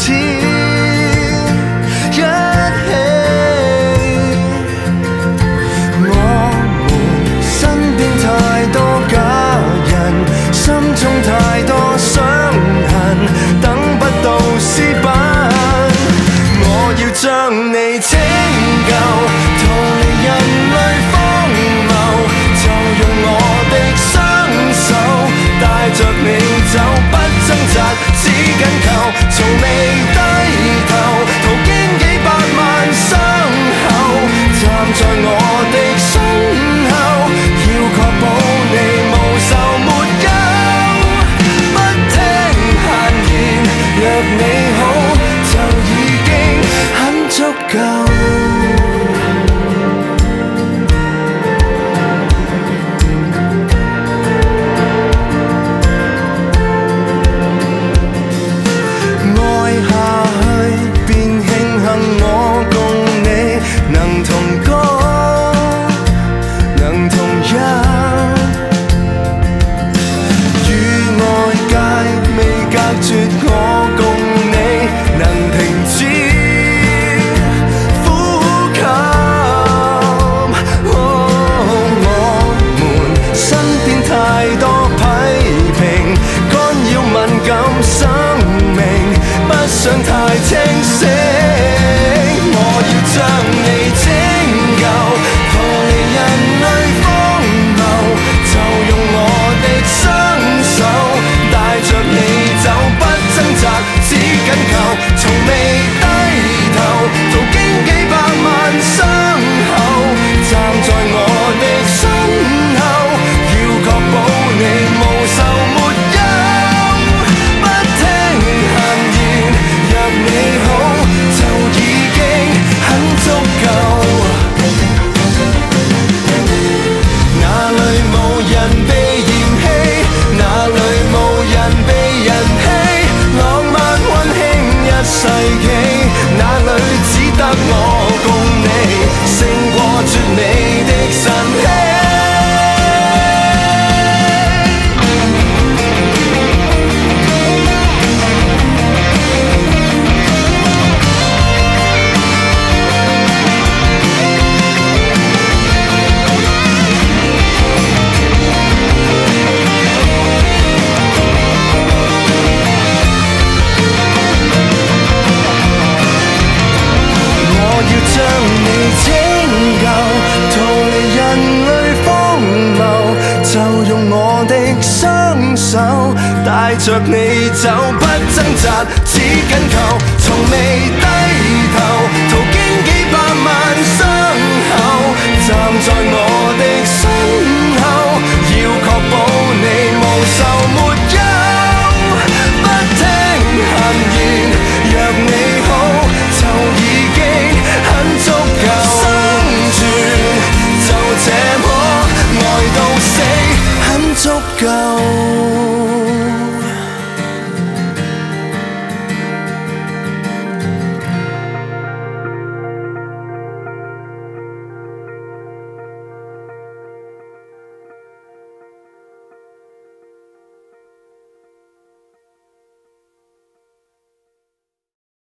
止一起。我們身邊太多假人，心中太多傷痕，等不到私奔。我要將你拯救，逃離人類荒謬，就用我的雙手帶着你走，不掙扎，只緊求，從未低頭，途經幾百萬傷口，站在我的身後，要確保你無愁沒憂，不聽閒言，若你好就已經很足夠。想太清醒，我要將你拯救，逃離人類荒謬，就用我的雙手帶着你走，不掙扎，只緊求，從未低頭，途經幾百萬傷口，站在我的身後，要確保你無愁沒憂，不聽閒言，若你好就已經很足夠。哪裏無人被嫌棄，哪裏無人被人欺，浪漫溫馨一世紀，哪裏只得我共你，勝過絕美的神器。帶着你走，不掙扎，只緊求，從未低頭，途經幾百萬傷口，站在我的身後，要確保你無愁沒憂，不聽閒言，若你好就已經很足夠，生存就這麼愛到死，很足夠。